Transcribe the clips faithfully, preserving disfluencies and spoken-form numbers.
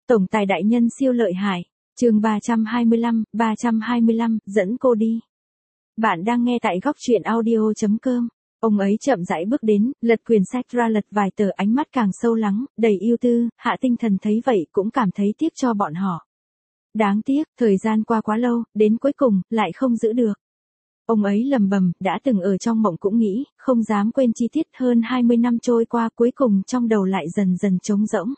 Tổng tài đại nhân siêu lợi hại. Chương ba trăm hai mươi lăm, ba trăm hai mươi lăm, dẫn cô đi. Bạn đang nghe tại góc truyện audio chấm com. Ông ấy chậm rãi bước đến, lật quyển sách ra lật vài tờ, ánh mắt càng sâu lắng, đầy ưu tư. Hạ Tinh Thần thấy vậy cũng cảm thấy tiếc cho bọn họ. Đáng tiếc, thời gian qua quá lâu, đến cuối cùng, lại không giữ được. Ông ấy lầm bầm, đã từng ở trong mộng cũng nghĩ, không dám quên chi tiết. Hơn hai mươi năm trôi qua, cuối cùng trong đầu lại dần dần trống rỗng.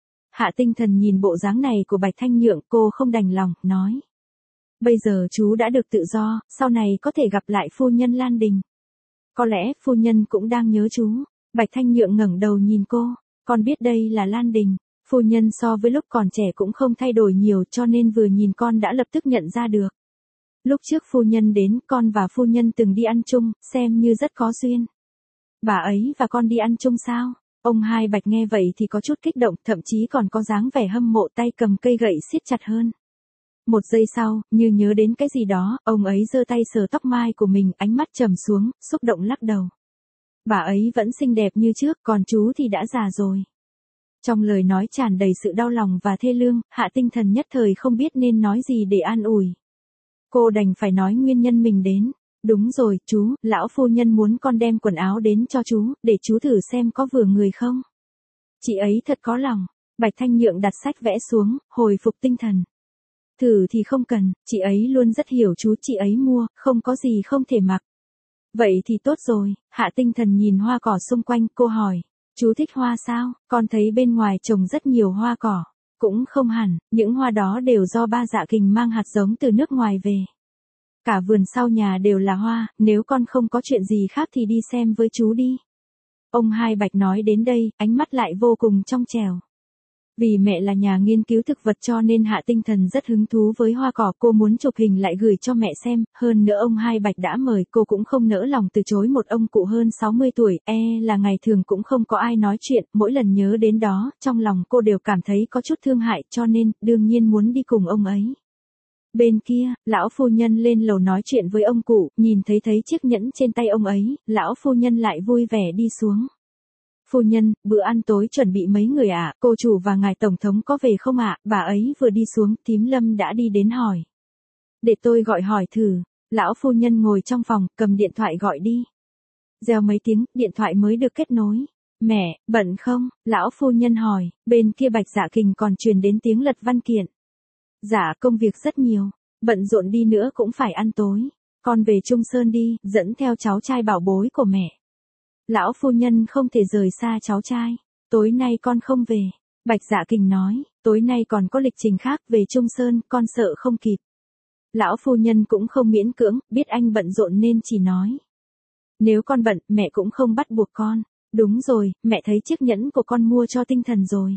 Hạ Tinh Thần nhìn bộ dáng này của Bạch Thanh Nhượng, cô không đành lòng, nói. Bây giờ chú đã được tự do, sau này có thể gặp lại phu nhân Lan Đình. Có lẽ phu nhân cũng đang nhớ chú. Bạch Thanh Nhượng ngẩng đầu nhìn cô, con biết đây là Lan Đình. Phu nhân so với lúc còn trẻ cũng không thay đổi nhiều, cho nên vừa nhìn con đã lập tức nhận ra được. Lúc trước phu nhân đến, con và phu nhân từng đi ăn chung, xem như rất có duyên. Bà ấy và con đi ăn chung sao? Ông Hai Bạch nghe vậy thì có chút kích động, thậm chí còn có dáng vẻ hâm mộ, tay cầm cây gậy siết chặt hơn. Một giây sau, như nhớ đến cái gì đó, ông ấy giơ tay sờ tóc mai của mình, ánh mắt trầm xuống, xúc động lắc đầu. Bà ấy vẫn xinh đẹp như trước, còn chú thì đã già rồi. Trong lời nói tràn đầy sự đau lòng và thê lương, Hạ Tinh Thần nhất thời không biết nên nói gì để an ủi. Cô đành phải nói nguyên nhân mình đến. Đúng rồi, chú, lão phu nhân muốn con đem quần áo đến cho chú, để chú thử xem có vừa người không. Chị ấy thật có lòng. Bạch Thanh Nhượng đặt sách vẽ xuống, hồi phục tinh thần. Thử thì không cần, chị ấy luôn rất hiểu chú, chị ấy mua, không có gì không thể mặc. Vậy thì tốt rồi. Hạ Tinh Thần nhìn hoa cỏ xung quanh, cô hỏi. Chú thích hoa sao? Con thấy bên ngoài trồng rất nhiều hoa cỏ. Cũng không hẳn, những hoa đó đều do ba Dạ Kình mang hạt giống từ nước ngoài về. Cả vườn sau nhà đều là hoa, nếu con không có chuyện gì khác thì đi xem với chú đi. Ông Hai Bạch nói đến đây, ánh mắt lại vô cùng trong trẻo. Vì mẹ là nhà nghiên cứu thực vật cho nên Hạ Tinh Thần rất hứng thú với hoa cỏ, cô muốn chụp hình lại gửi cho mẹ xem, hơn nữa ông Hai Bạch đã mời, cô cũng không nỡ lòng từ chối một ông cụ hơn sáu mươi tuổi, e là ngày thường cũng không có ai nói chuyện, mỗi lần nhớ đến đó, trong lòng cô đều cảm thấy có chút thương hại, cho nên, đương nhiên muốn đi cùng ông ấy. Bên kia, lão phu nhân lên lầu nói chuyện với ông cụ, nhìn thấy thấy chiếc nhẫn trên tay ông ấy, lão phu nhân lại vui vẻ đi xuống. Phu nhân, bữa ăn tối chuẩn bị mấy người ạ, à? Cô chủ và ngài tổng thống có về không ạ? À? Bà ấy vừa đi xuống, Thím Lâm đã đi đến hỏi. Để tôi gọi hỏi thử. Lão phu nhân ngồi trong phòng, cầm điện thoại gọi đi. Reo mấy tiếng, điện thoại mới được kết nối. Mẹ, bận không? Lão phu nhân hỏi, bên kia Bạch Dạ Kình còn truyền đến tiếng lật văn kiện. Dạ, công việc rất nhiều, bận rộn đi nữa cũng phải ăn tối. Con về Trung Sơn đi, dẫn theo cháu trai bảo bối của mẹ. Lão phu nhân không thể rời xa cháu trai. Tối nay con không về. Bạch Dạ Kình nói, tối nay còn có lịch trình khác, về Trung Sơn, con sợ không kịp. Lão phu nhân cũng không miễn cưỡng, biết anh bận rộn nên chỉ nói. Nếu con bận, mẹ cũng không bắt buộc con. Đúng rồi, mẹ thấy chiếc nhẫn của con mua cho Tinh Thần rồi.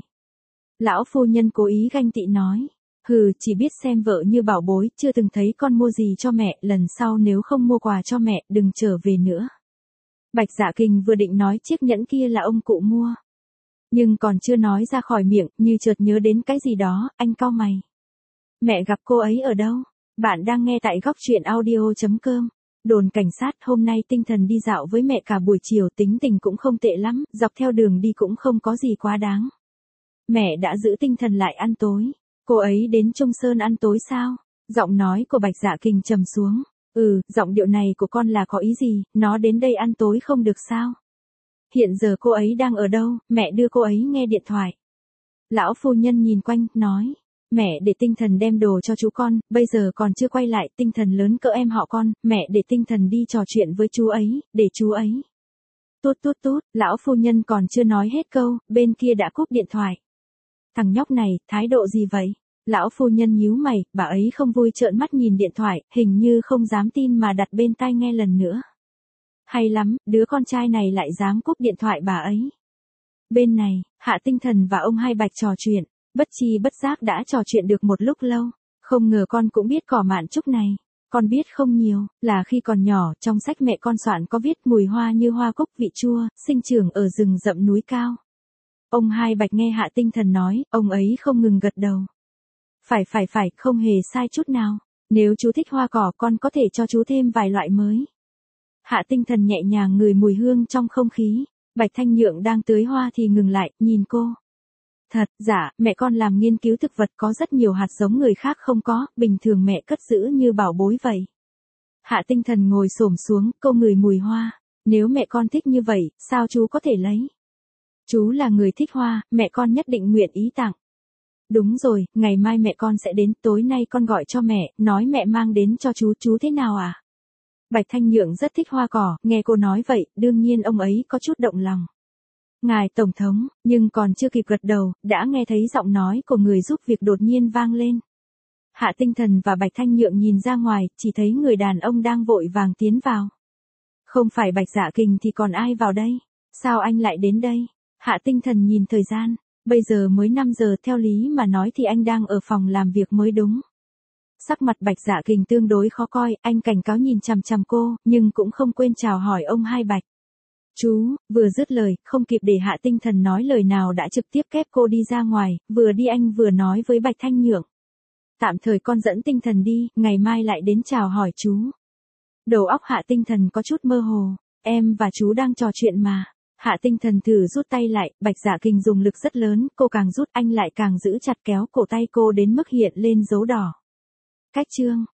Lão phu nhân cố ý ganh tị nói. Hừ, chỉ biết xem vợ như bảo bối, chưa từng thấy con mua gì cho mẹ, lần sau nếu không mua quà cho mẹ, đừng trở về nữa. Bạch Dạ Kình vừa định nói chiếc nhẫn kia là ông cụ mua. Nhưng còn chưa nói ra khỏi miệng, như chợt nhớ đến cái gì đó, anh cau mày. Mẹ gặp cô ấy ở đâu? Bạn đang nghe tại góc truyện audio chấm com. Đồn cảnh sát, hôm nay Tinh Thần đi dạo với mẹ cả buổi chiều, tính tình cũng không tệ lắm, dọc theo đường đi cũng không có gì quá đáng. Mẹ đã giữ Tinh Thần lại ăn tối. Cô ấy đến Trung Sơn ăn tối sao? Giọng nói của Bạch Dạ Kình trầm xuống. Ừ, giọng điệu này của con là có ý gì, nó đến đây ăn tối không được sao? Hiện giờ cô ấy đang ở đâu, mẹ đưa cô ấy nghe điện thoại. Lão phu nhân nhìn quanh, nói. Mẹ để Tinh Thần đem đồ cho chú con, bây giờ còn chưa quay lại, Tinh Thần lớn cỡ em họ con, mẹ để Tinh Thần đi trò chuyện với chú ấy, để chú ấy. Tút tút tút, lão phu nhân còn chưa nói hết câu, bên kia đã cúp điện thoại. Thằng nhóc này, thái độ gì vậy? Lão phu nhân nhíu mày, bà ấy không vui trợn mắt nhìn điện thoại, hình như không dám tin mà đặt bên tai nghe lần nữa. Hay lắm, đứa con trai này lại dám cúp điện thoại bà ấy. Bên này, Hạ Tinh Thần và ông Hai Bạch trò chuyện, bất chi bất giác đã trò chuyện được một lúc lâu. Không ngờ con cũng biết cỏ mạn trúc này. Con biết không nhiều, là khi còn nhỏ, trong sách mẹ con soạn có viết mùi hoa như hoa cúc vị chua, sinh trưởng ở rừng rậm núi cao. Ông Hai Bạch nghe Hạ Tinh Thần nói, ông ấy không ngừng gật đầu. Phải phải phải, không hề sai chút nào. Nếu chú thích hoa cỏ, con có thể cho chú thêm vài loại mới. Hạ Tinh Thần nhẹ nhàng ngửi mùi hương trong không khí. Bạch Thanh Nhượng đang tưới hoa thì ngừng lại, nhìn cô. Thật, dạ, mẹ con làm nghiên cứu thực vật có rất nhiều hạt giống người khác không có, bình thường mẹ cất giữ như bảo bối vậy. Hạ Tinh Thần ngồi xổm xuống, cô ngửi mùi hoa. Nếu mẹ con thích như vậy, sao chú có thể lấy? Chú là người thích hoa, mẹ con nhất định nguyện ý tặng. Đúng rồi, ngày mai mẹ con sẽ đến, tối nay con gọi cho mẹ, nói mẹ mang đến cho chú, chú thế nào à? Bạch Thanh Nhượng rất thích hoa cỏ, nghe cô nói vậy, đương nhiên ông ấy có chút động lòng. Ngài Tổng thống, nhưng còn chưa kịp gật đầu, đã nghe thấy giọng nói của người giúp việc đột nhiên vang lên. Hạ Tinh Thần và Bạch Thanh Nhượng nhìn ra ngoài, chỉ thấy người đàn ông đang vội vàng tiến vào. Không phải Bạch Dạ Kình thì còn ai vào đây? Sao anh lại đến đây? Hạ Tinh Thần nhìn thời gian, bây giờ mới năm giờ, theo lý mà nói thì anh đang ở phòng làm việc mới đúng. Sắc mặt Bạch Dạ Kình tương đối khó coi, anh cảnh cáo nhìn chằm chằm cô, nhưng cũng không quên chào hỏi ông hai Bạch. Chú, vừa dứt lời, không kịp để Hạ Tinh Thần nói lời nào đã trực tiếp kép cô đi ra ngoài, vừa đi anh vừa nói với Bạch Thanh Nhượng. Tạm thời con dẫn Tinh Thần đi, ngày mai lại đến chào hỏi chú. Đầu óc Hạ Tinh Thần có chút mơ hồ, em và chú đang trò chuyện mà. Hạ Tinh Thần thử rút tay lại, Bạch Dạ Kình dùng lực rất lớn, cô càng rút anh lại càng giữ chặt kéo cổ tay cô đến mức hiện lên dấu đỏ. Cách chương